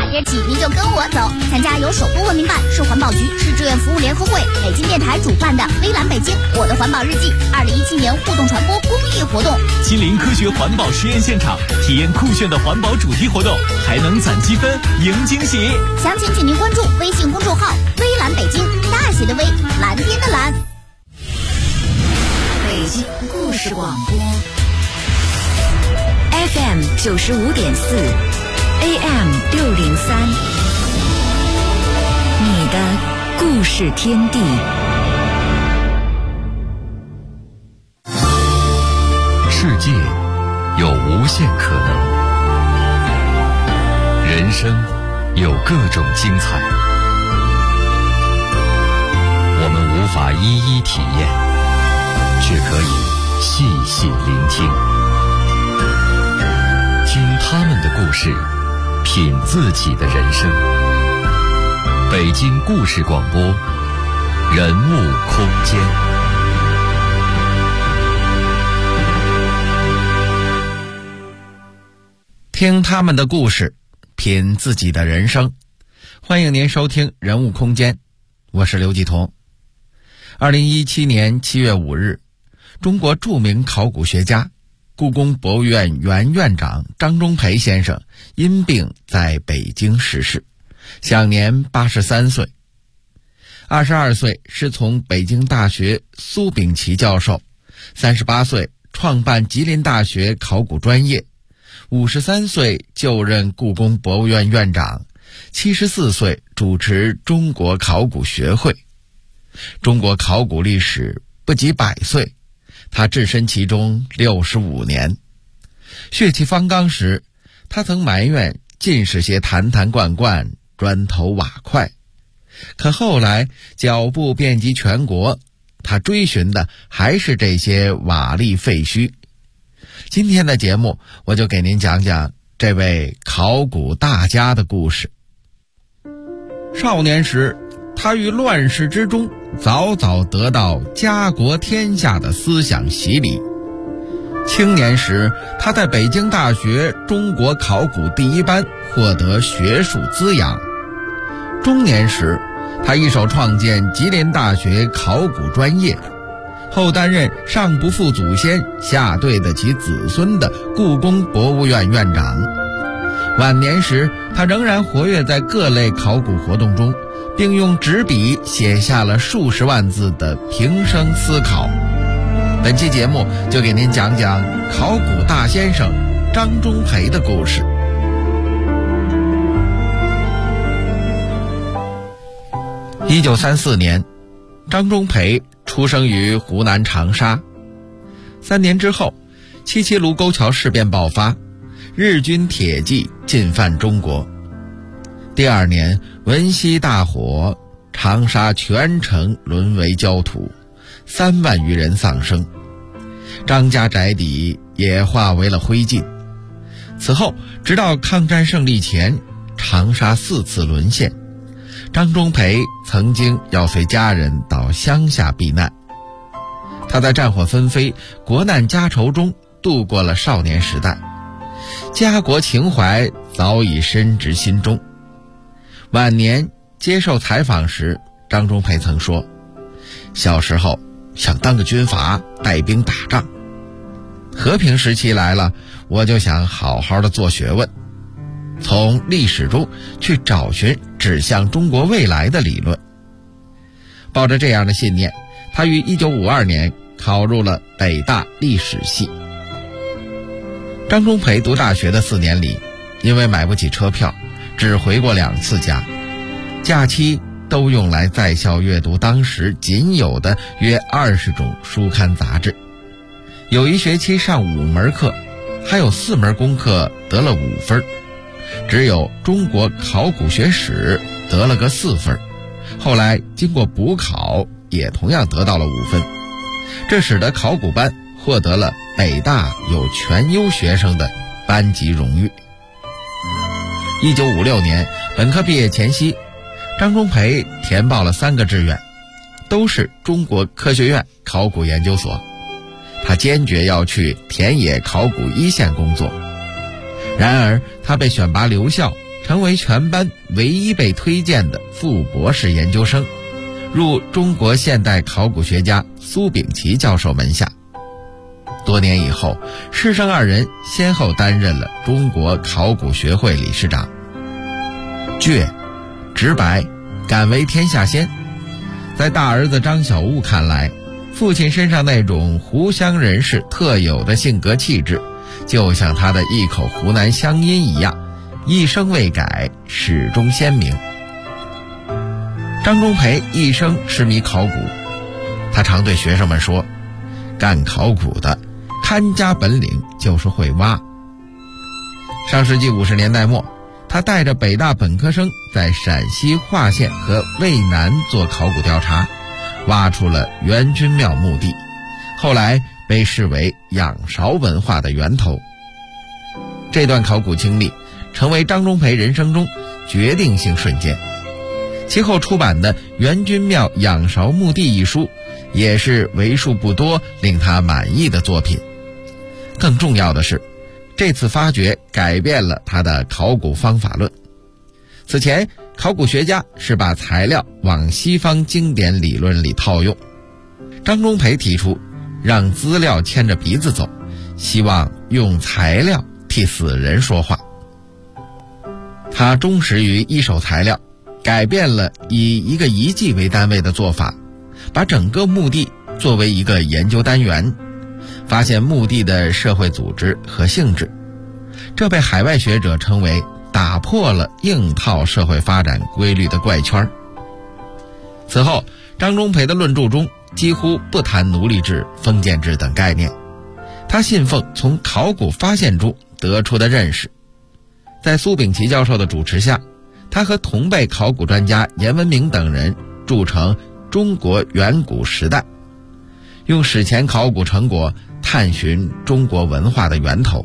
日起您就跟我走，参加由首都文明办、市环保局、市志愿服务联合会、北京电台主办的微蓝北京我的环保日记2017年互动传播公益活动， 亲临科学环保实验现场，体验酷炫的环保主题活动，还能攒积分赢惊喜。 详情请您关注微信公众号微蓝北京，大写的微，蓝天的蓝。 北京故事广播 FM 95.4 AM 603，你的故事天地。 世界有无限可能，人生有各种精彩，我们无法一一体验，却可以细细聆听，听他们的故事，品自己的人生。北京故事广播，人物空间。 听他们的故事，品自己的人生。欢迎您收听人物空间，我是刘继彤。2017年7月5日，中国著名考古学家、故宫博物院原院长张忠培先生因病在北京逝世，享年83岁。22岁师从北京大学苏秉琦教授，38岁创办吉林大学考古专业，53岁就任故宫博物院院长，74岁主持中国考古学会。中国考古历史不及100岁，他置身其中65年。血气方刚时，他曾埋怨尽是些坛坛罐罐、砖头瓦块，可后来脚步遍及全国，他追寻的还是这些瓦砾废墟。今天的节目，我就给您讲讲这位考古大家的故事。少年时，他于乱世之中早早得到家国天下的思想洗礼。青年时，他在北京大学中国考古第1班获得学术滋养。中年时，他一手创建吉林大学考古专业，后担任上不负祖先下对得起子孙的故宫博物院院长。晚年时，他仍然活跃在各类考古活动中，并用纸笔写下了数十万字的平生思考。本期节目就给您讲讲考古大先生张忠培的故事。1934年，张忠培出生于湖南长沙。3年之后，七七卢沟桥事变爆发，日军铁骑进犯中国。第2年，闻溪大火，长沙全城沦为焦土，3万余人丧生，张家宅邸也化为了灰烬。此后，直到抗战胜利前，长沙4次沦陷。张忠培曾经要随家人到乡下避难。他在战火纷飞、国难家愁中度过了少年时代，家国情怀早已深植心中。晚年接受采访时，张忠培曾说，小时候想当个军阀，带兵打仗，和平时期来了，我就想好好的做学问，从历史中去找寻指向中国未来的理论。抱着这样的信念，他于1952年考入了北大历史系。张忠培读大学的4年里，因为买不起车票，只回过2次家，假期都用来在校阅读当时仅有的约20种书刊杂志。有一学期上5门课，还有4门功课得了5分，只有中国考古学史得了个4分，后来经过补考也同样得到了5分，这使得考古班获得了北大有全优学生的班级荣誉。1956年本科毕业前夕，张忠培填报了3个志愿，都是中国科学院考古研究所。他坚决要去田野考古一线工作，然而他被选拔留校， 成为全班唯一被推荐的副博士研究生，入中国现代考古学家苏秉琦教授门下。多年以后，师生二人先后担任了中国考古学会理事长。倔、直白，敢为天下先。在大儿子张小悟看来，父亲身上那种湖湘人士特有的性格气质，就像他的一口湖南乡音一样，一生未改，始终鲜明。张忠培一生痴迷考古，他常对学生们说，干考古的看家本领就是会挖。上世纪50年代末，他带着北大本科生在陕西华县和渭南做考古调查，挖出了元君庙墓地，后来被视为仰韶文化的源头。这段考古经历成为张忠培人生中决定性瞬间。其后出版的《元君庙仰韶墓地》一书，也是为数不多令他满意的作品。更重要的是，这次发掘改变了他的考古方法论。此前，考古学家是把材料往西方经典理论里套用，张忠培提出让资料牵着鼻子走，希望用材料替死人说话。他忠实于一手材料，改变了以一个遗迹为单位的做法，把整个墓地作为一个研究单元，发现墓地的社会组织和性质。这被海外学者称为打破了硬套社会发展规律的怪圈。此后，张忠培的论著中几乎不谈奴隶制、封建制等概念，他信奉从考古发现中得出的认识。在苏秉琦教授的主持下，他和同辈考古专家严文明等人著成《中国远古时代》，用史前考古成果探寻中国文化的源头。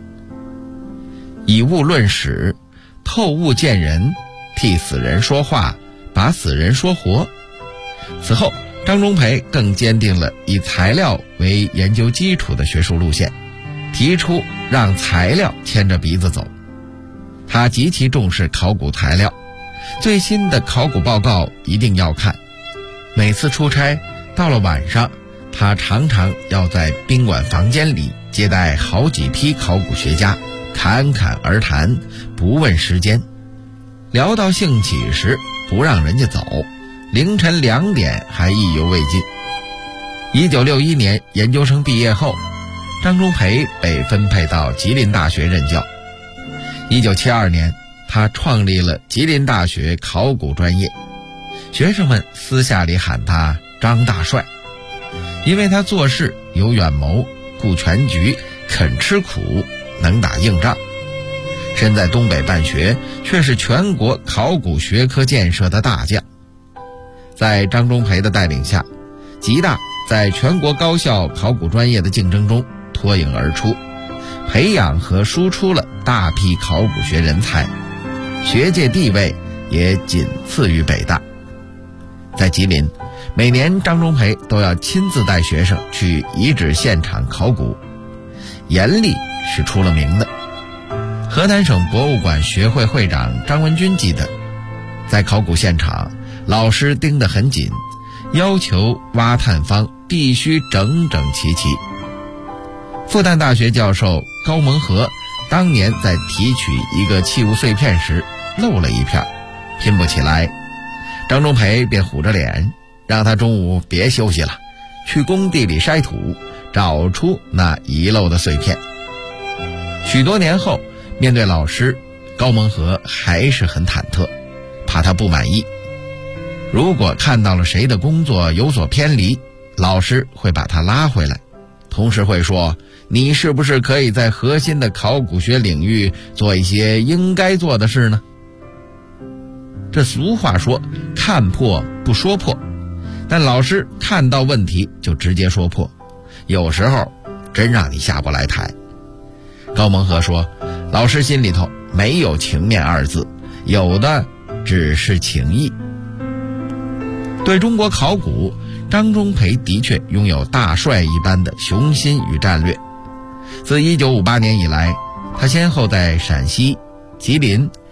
以物论史，透物见人，替死人说话，把死人说活。此后，张忠培更坚定了以材料为研究基础的学术路线，提出让材料牵着鼻子走。他极其重视考古材料，最新的考古报告一定要看。每次出差到了晚上，他常常要在宾馆房间里接待好几批考古学家，侃侃而谈，不问时间。聊到兴起时不让人家走，凌晨2点还意犹未尽。1961年研究生毕业后，张忠培被分配到吉林大学任教。1972年，他创立了吉林大学考古专业，学生们私下里喊他张大帅，因为他做事有远谋，顾全局，肯吃苦，能打硬仗。身在东北办学，却是全国考古学科建设的大将。在张忠培的带领下，吉大在全国高校考古专业的竞争中脱颖而出，培养和输出了大批考古学人才，学界地位也仅次于北大。在吉林，每年张忠培都要亲自带学生去遗址现场考古，严厉是出了名的。河南省博物馆学会会长张文军记得，在考古现场，老师盯得很紧，要求挖探方必须整整齐齐。复旦大学教授高蒙和当年在提取一个器物碎片时漏了一片，拼不起来，张忠培便虎着脸，让他中午别休息了，去工地里筛土，找出那遗漏的碎片。许多年后，面对老师，高蒙和还是很忐忑，怕他不满意。如果看到了谁的工作有所偏离，老师会把他拉回来，同时会说，你是不是可以在核心的考古学领域做一些应该做的事呢？这俗话说，看破不说破，但老师看到问题就直接说破，有时候真让你下不来台。高蒙和说，老师心里头没有情面二字，有的只是情义。对中国考古，张忠培的确拥有大帅一般的雄心与战略。自1958年以来，他先后在陕西、吉林、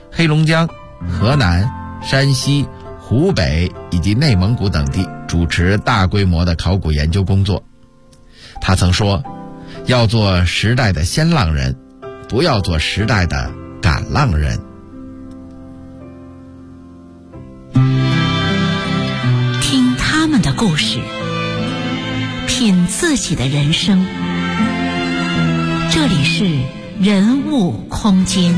黑龙江、河南、山西、湖北以及内蒙古等地主持大规模的考古研究工作。他曾说，要做时代的先浪人，不要做时代的赶浪人。 听他们的故事，品自己的人生。这里是人物空间。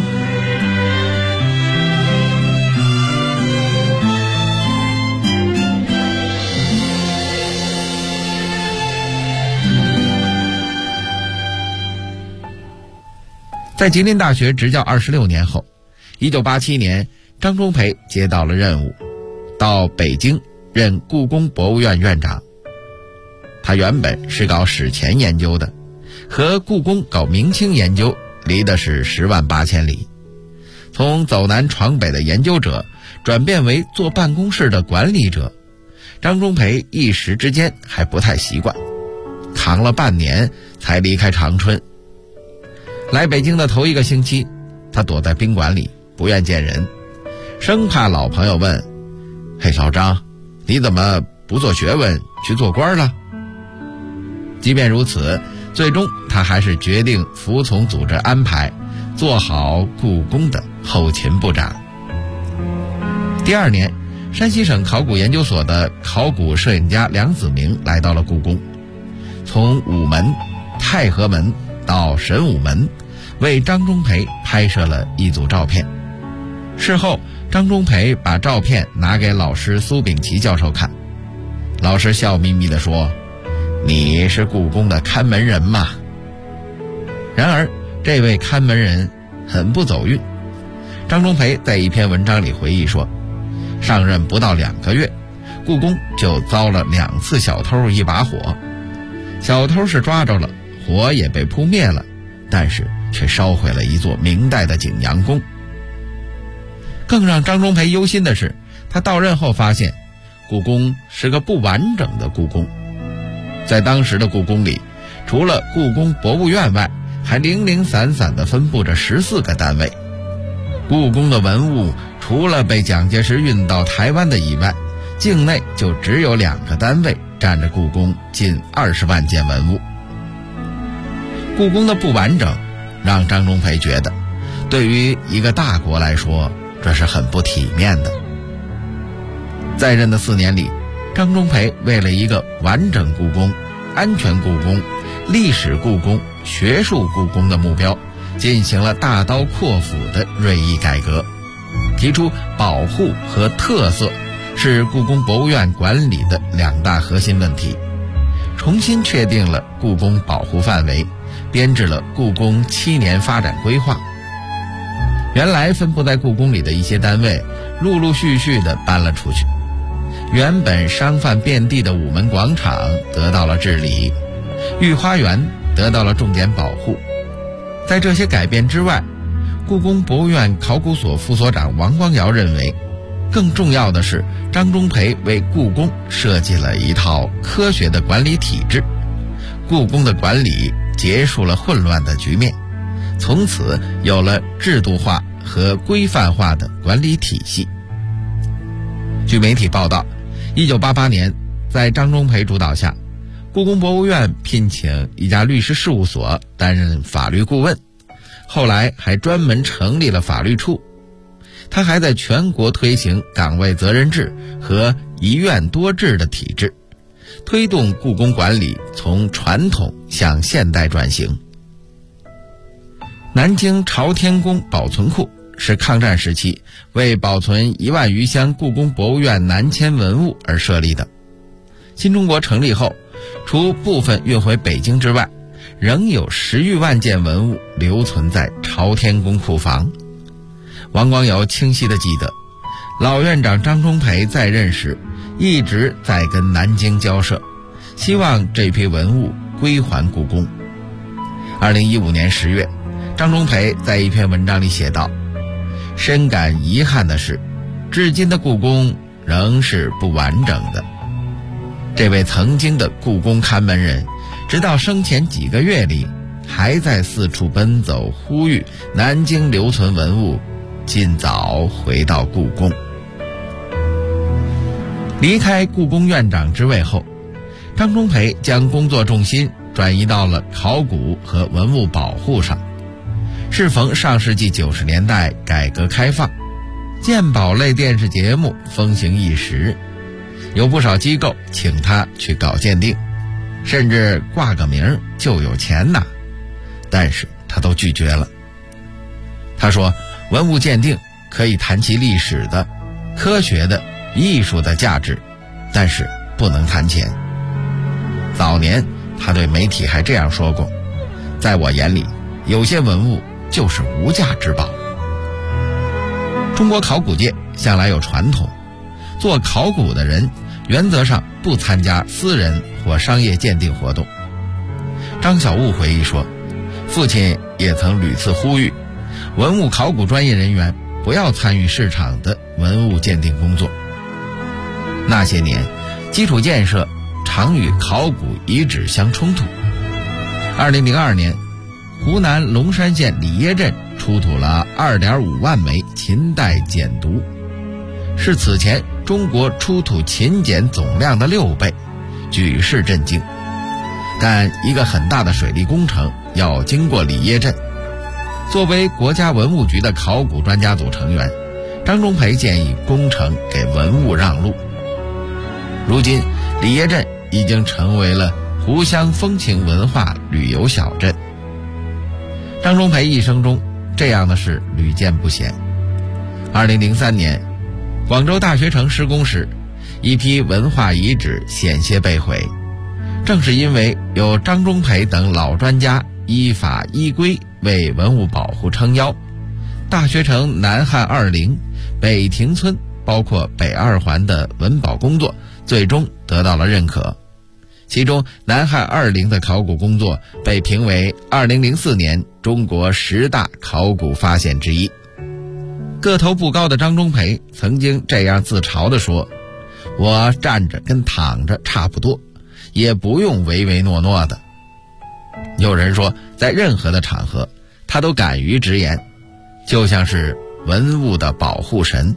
在吉林大学执教26年后，1987年，张忠培接到了任务，到北京任故宫博物院院长。他原本是搞史前研究的，和故宫搞明清研究离的是10万8千里。从走南闯北的研究者转变为坐办公室的管理者，张忠培一时之间还不太习惯，扛了半年才离开长春。来北京的头1个星期，他躲在宾馆里不愿见人，生怕老朋友问：嘿，老张，你怎么不做学问去做官了？即便如此，最终他还是决定服从组织安排，做好故宫的后勤部长。第2年，山西省考古研究所的考古摄影家梁子明来到了故宫，从午门、太和门到神武门，为张忠培拍摄了一组照片。事后，张忠培把照片拿给老师苏秉琦教授看，老师笑眯眯地说：你是故宫的看门人嘛。然而这位看门人很不走运。张忠培在一篇文章里回忆说，上任不到2个月，故宫就遭了2次小偷1把火。小偷是抓着了，火也被扑灭了，但是却烧毁了一座明代的景阳宫。更让张忠培忧心的是，他到任后发现故宫是个不完整的故宫。在当时的故宫里，除了故宫博物院外，还零零散散地分布着14个单位。故宫的文物除了被蒋介石运到台湾的以外，境内就只有2个单位占着故宫近20万件文物。故宫的不完整让张忠培觉得，对于一个大国来说，这是很不体面的。在任的4年里，张忠培为了一个完整故宫、安全故宫、历史故宫、学术故宫的目标，进行了大刀阔斧的锐意改革，提出保护和特色是故宫博物院管理的2大核心问题，重新确定了故宫保护范围，编制了故宫7年发展规划。原来分布在故宫里的一些单位陆陆续续地搬了出去，原本商贩遍地的午门广场得到了治理，御花园得到了重点保护。在这些改变之外，故宫博物院考古所副所长王光尧认为，更重要的是张忠培为故宫设计了一套科学的管理体制，故宫的管理结束了混乱的局面，从此有了制度化和规范化的管理体系。据媒体报道，1988年，在张忠培主导下，故宫博物院聘请一家律师事务所担任法律顾问，后来还专门成立了法律处。他还在全国推行岗位责任制和一院多制的体制，推动故宫管理从传统向现代转型。南京朝天宫保存库是抗战时期为保存1万余箱故宫博物院南迁文物而设立的。新中国成立后，除部分运回北京之外，仍有10余万件文物留存在朝天宫库房。王光尧清晰地记得，老院长张忠培在任时一直在跟南京交涉，希望这批文物归还故宫。2015年10月，张忠培在一篇文章里写道，深感遗憾的是，至今的故宫仍是不完整的。这位曾经的故宫看门人，直到生前几个月里，还在四处奔走呼吁南京留存文物尽早回到故宫。离开故宫院长职位后，张忠培将工作重心转移到了考古和文物保护上。适逢上世纪90年代改革开放，鉴宝类电视节目风行一时，有不少机构请他去搞鉴定，甚至挂个名就有钱拿，但是他都拒绝了。他说，文物鉴定可以谈其历史的、科学的、艺术的价值，但是不能谈钱。早年他对媒体还这样说过，在我眼里，有些文物就是无价之宝。中国考古界向来有传统，做考古的人原则上不参加私人或商业鉴定活动。张小悟回忆说，父亲也曾屡次呼吁文物考古专业人员不要参与市场的文物鉴定工作。那些年，基础建设常与考古遗址相冲突。2002年，湖南龙山县里耶镇出土了2.5万枚秦代简牍，是此前中国出土秦简总量的6倍，举世震惊。但一个很大的水利工程要经过里耶镇，作为国家文物局的考古专家组成员，张忠培建议工程给文物让路。如今里耶镇已经成为了湖湘风情文化旅游小镇。张忠培一生中这样的事屡见不鲜。2003年，广州大学城施工时，一批文化遗址险些被毁，正是因为有张忠培等老专家依法依规为文物保护撑腰，大学城南汉2陵、北亭村包括北2环的文保工作最终得到了认可。其中南汉2陵的考古工作被评为2004年中国10大考古发现之一。个头不高的张忠培曾经这样自嘲地说，我站着跟躺着差不多，也不用唯唯诺诺的。有人说，在任何的场合他都敢于直言，就像是文物的保护神。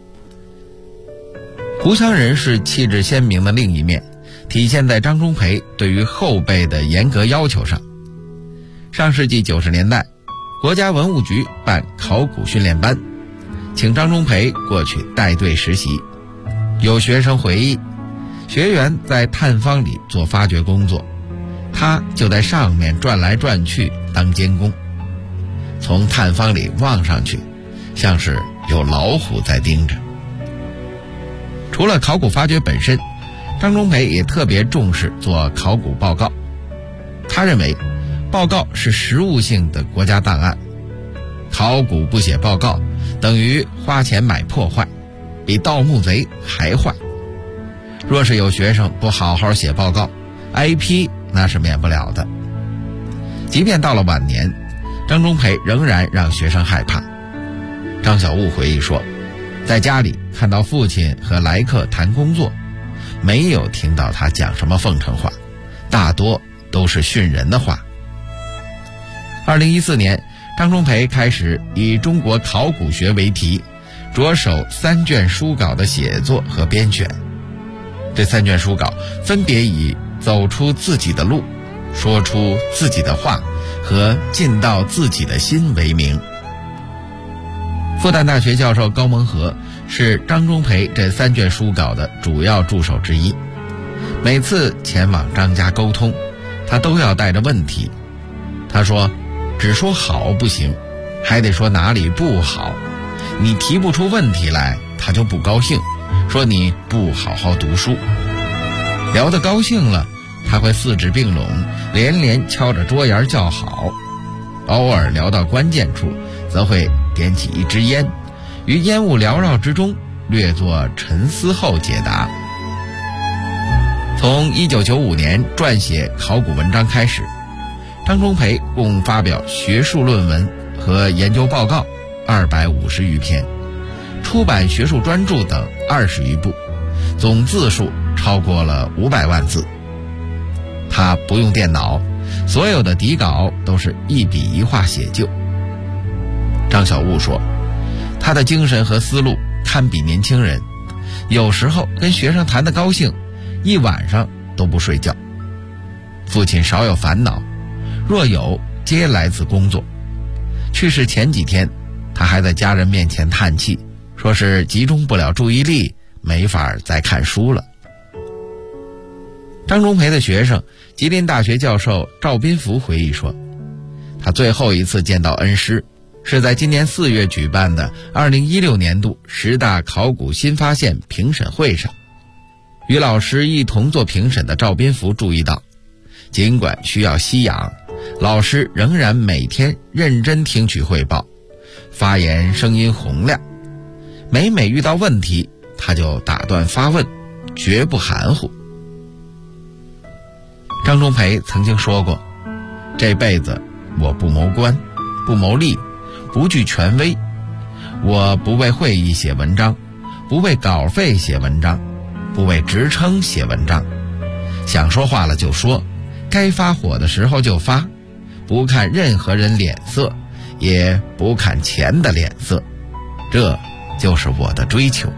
湖湘人是气质鲜明的另一面，体现在张忠培对于后辈的严格要求上。上世纪90年代，国家文物局办考古训练班，请张忠培过去带队实习。有学生回忆，学员在探方里做发掘工作，他就在上面转来转去当监工。从探方里望上去，像是有老虎在盯着。除了考古发掘本身，张忠培也特别重视做考古报告。他认为报告是实务性的国家档案，考古不写报告等于花钱买破坏，比盗墓贼还坏。若是有学生不好好写报告，挨批那是免不了的。即便到了晚年，张忠培仍然让学生害怕。张小悟回忆说，在家里看到父亲和来客谈工作，没有听到他讲什么奉承话，大多都是训人的话。2014年，张忠培开始以中国考古学为题，着手3卷书稿的写作和编选。这3卷书稿分别以走出自己的路、说出自己的话和进到自己的心为名。复旦大学教授高蒙和是张忠培这3卷书稿的主要助手之一。每次前往张家沟通，他都要带着问题。他说，只说好不行，还得说哪里不好。你提不出问题来，他就不高兴，说你不好好读书。聊得高兴了，他会四指并拢，连连敲着桌沿叫好。偶尔聊到关键处，则会点起一支烟，于烟雾缭绕之中略作沉思后解答。从1995年撰写考古文章开始，张忠培共发表学术论文和研究报告250余篇，出版学术专著等20余部，总字数超过了500万字。他不用电脑，所有的底稿都是一笔一画写就。张小悟说，他他的精神和思路堪比年轻人，有时候跟学生谈得高兴，一晚上都不睡觉。父亲少有烦恼，若有皆来自工作。去世前几天，他还在家人面前叹气，说是集中不了注意力，没法再看书了。张忠培的学生吉林大学教授赵斌福回忆说，他最后一次见到恩师是在今年4月举办的2016年度10大考古新发现评审会上。与老师一同做评审的赵斌福注意到，尽管需要息养，老师仍然每天认真听取汇报，发言声音洪亮，每遇到问题他就打断发问，绝不含糊。张忠培曾经说过，这辈子我不谋官，不谋利，不惧权威，我不为会议写文章，不为稿费写文章，不为职称写文章，想说话了就说，该发火的时候就发，不看任何人脸色，也不看钱的脸色，这就是我的追求。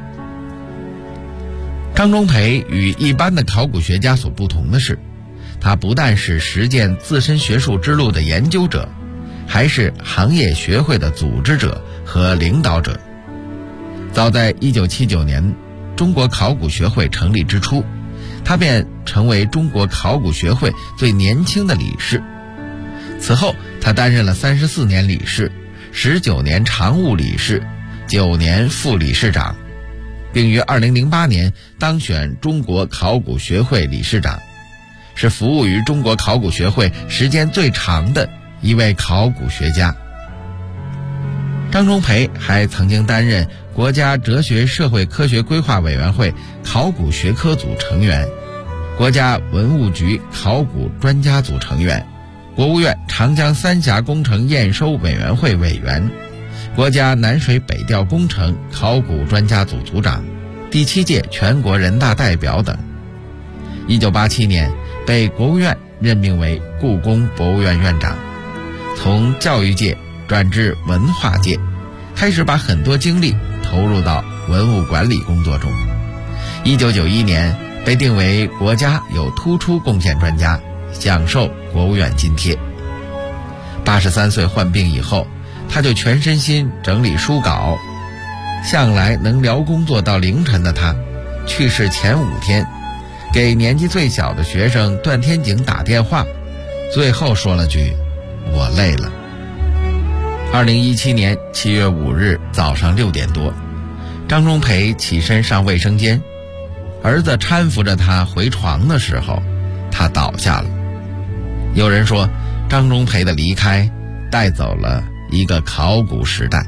张忠培与一般的考古学家所不同的是，他不但是实践自身学术之路的研究者，还是行业学会的组织者和领导者。早在1979年中国考古学会成立之初，他便成为中国考古学会最年轻的理事。此后他担任了34年理事，19年常务理事，9年副理事长，并于2008年当选中国考古学会理事长，是服务于中国考古学会时间最长的一位考古学家。张忠培还曾经担任国家哲学社会科学规划委员会考古学科组成员，国家文物局考古专家组成员，国务院长江三峡工程验收委员会委员，国家南水北调工程考古专家组组长，第7届全国人大代表等。1987年被国务院任命为故宫博物院院长，从教育界转至文化界，开始把很多精力投入到文物管理工作中。1991年被定为国家有突出贡献专家，享受国务院津贴。83岁患病以后，他就全身心整理书稿。向来能聊工作到凌晨的他，去世前5天给年纪最小的学生段天景打电话，最后说了句我累了。2017年7月5日早上6点多，张忠培起身上卫生间，儿子搀扶着他回床的时候，他倒下了。有人说，张忠培的离开带走了一个考古时代。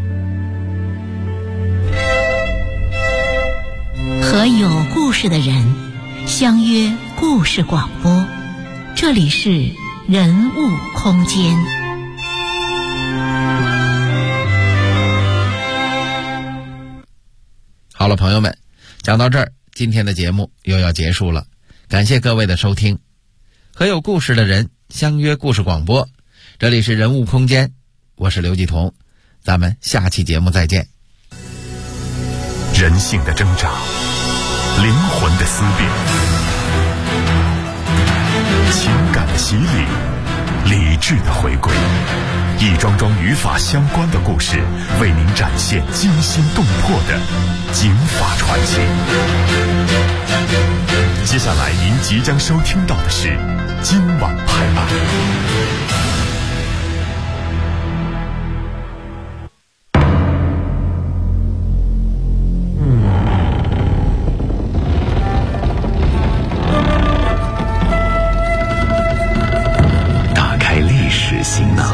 和有故事的人相约故事广播，这里是人物空间。 好了，朋友们，讲到这儿，今天的节目又要结束了，感谢各位的收听。和有故事的人相约故事广播，这里是人物空间，我是刘继彤，咱们下期节目再见。 人性的挣扎，灵魂的思辨，情感的洗礼，理智的回归，一桩桩与法相关的故事，为您展现惊心动魄的警法传奇。接下来您即将收听到的是今晚拍案。行囊，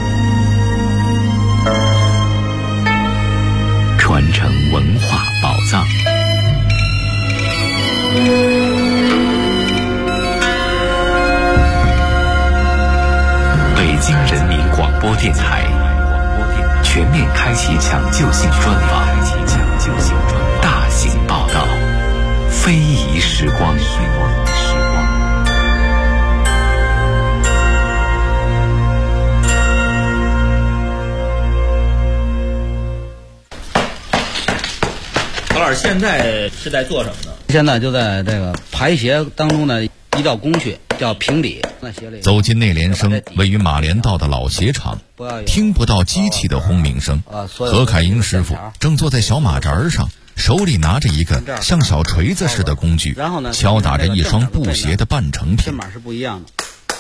传承文化宝藏。北京人民广播电台全面开启抢救性专访，大型报道，非遗时光。 何老师现在是在做什么呢？ 现在就在这个排鞋当中的一道工序叫平底。 走进内联升位于马连道的老鞋厂，听不到机器的轰鸣声。何凯英师傅正坐在小马扎上，手里拿着一个像小锤子似的工具，敲打着一双布鞋的半成品。 这码是不一样的，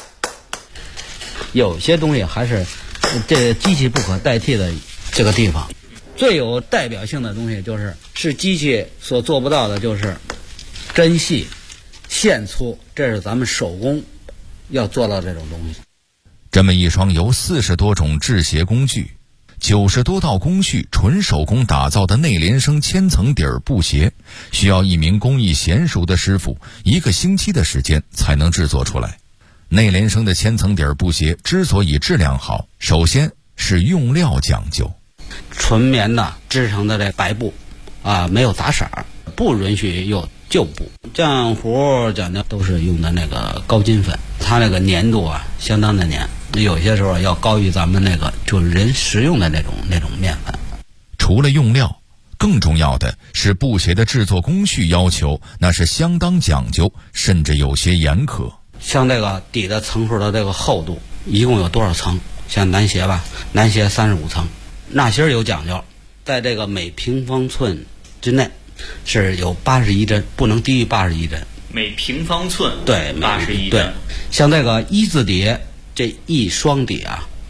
有些东西还是这机器不可代替的这个地方。最有代表性的东西是机器所做不到的，就是针细、线粗，这是咱们手工要做到这种东西。 这么一双由40多种制鞋工具、90多道工序纯手工打造的内联升千层底儿布鞋，需要一名工艺娴熟的师傅1个星期的时间才能制作出来。内联升的千层底儿布鞋之所以质量好，首先是用料讲究。 纯棉的织成的这白布没有杂色，不允许有旧布。浆糊讲究都是用的那个高筋粉，它那个粘度相当的粘，有些时候要高于咱们那个就是人食用的那种面粉。 除了用料，更重要的是布鞋的制作工序要求，那是相当讲究，甚至有些严苛。 像这个底的层数的这个厚度一共有多少层？像男鞋男鞋35层。纳鞋有讲究，在这个每平方寸之内是有81针，不能低于81针。 每平方寸对 81针。 对，像这个一字底，这一双底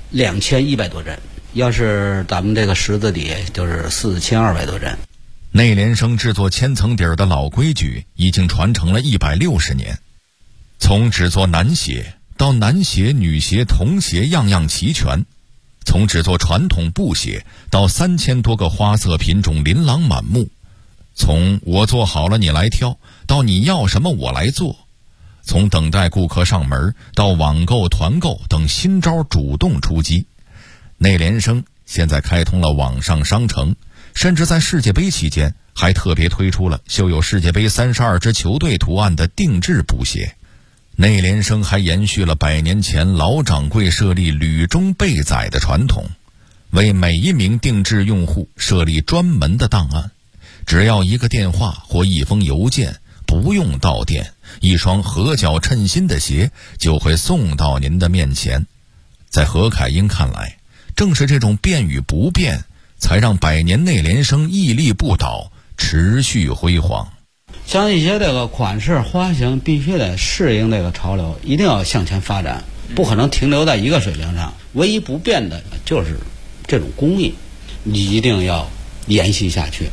2100多针，要是咱们这个十字底就是4200多针。 内联升制作千层底儿的老规矩已经传承了160年，从制作男鞋到男鞋、女鞋、童鞋样样齐全。从制作传统布鞋到3000多个花色品种琳琅满目，从我做好了你来挑到你要什么我来做，从等待顾客上门到网购团购等新招主动出击。内联升现在开通了网上商城，甚至在世界杯期间还特别推出了绣有世界杯32支球队图案的定制布鞋。内联升还延续了100年前老掌柜设立履中备载的传统，为每一名定制用户设立专门的档案，只要一个电话或一封邮件，不用到店，一双合脚称心的鞋就会送到您的面前。在何凯英看来，正是这种变与不变，才让100年内联升屹立不倒，持续辉煌。 像一些这个款式花型必须得适应这个潮流，一定要向前发展，不可能停留在一个水平上。唯一不变的就是这种工艺，你一定要延续下去。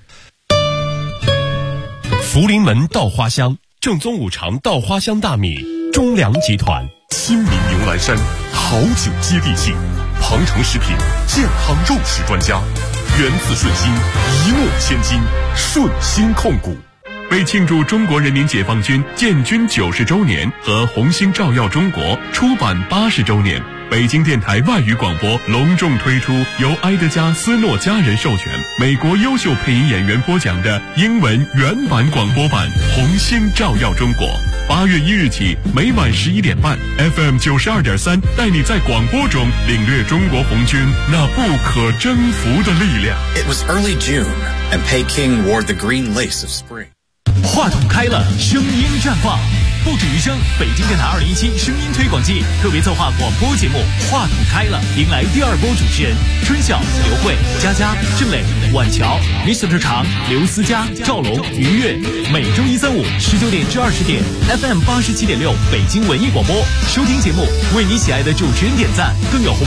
福临门稻花香，正宗五常稻花香大米，中粮集团。亲民牛栏山，好酒接地气。庞城食品健康肉食专家，源自顺心，一诺千金，顺心控股。为庆祝中国人民解放军建军90周年和红星照耀中国出版80周年，北京电台外语广播隆重推出由埃德加·斯诺家人授权、美国优秀配音演员播讲的英文原版广播版《红星照耀中国》。8月1日起，每晚11点半 ，FM 92.3带你在广播中领略中国红军那不可征服的力量。 It was early June, and Peking wore the green lace of spring. 话筒开了，声音绽放，不止余生。北京电台2017声音推广季特别策划广播节目《话筒开了》，迎来第2波主持人春晓、刘慧、佳佳、郑磊、婉乔、Mr. 常、刘思佳、赵龙、于越。每周1、3、5 19点至20点 ，FM 87.6北京文艺广播收听节目，为你喜爱的主持人点赞，更有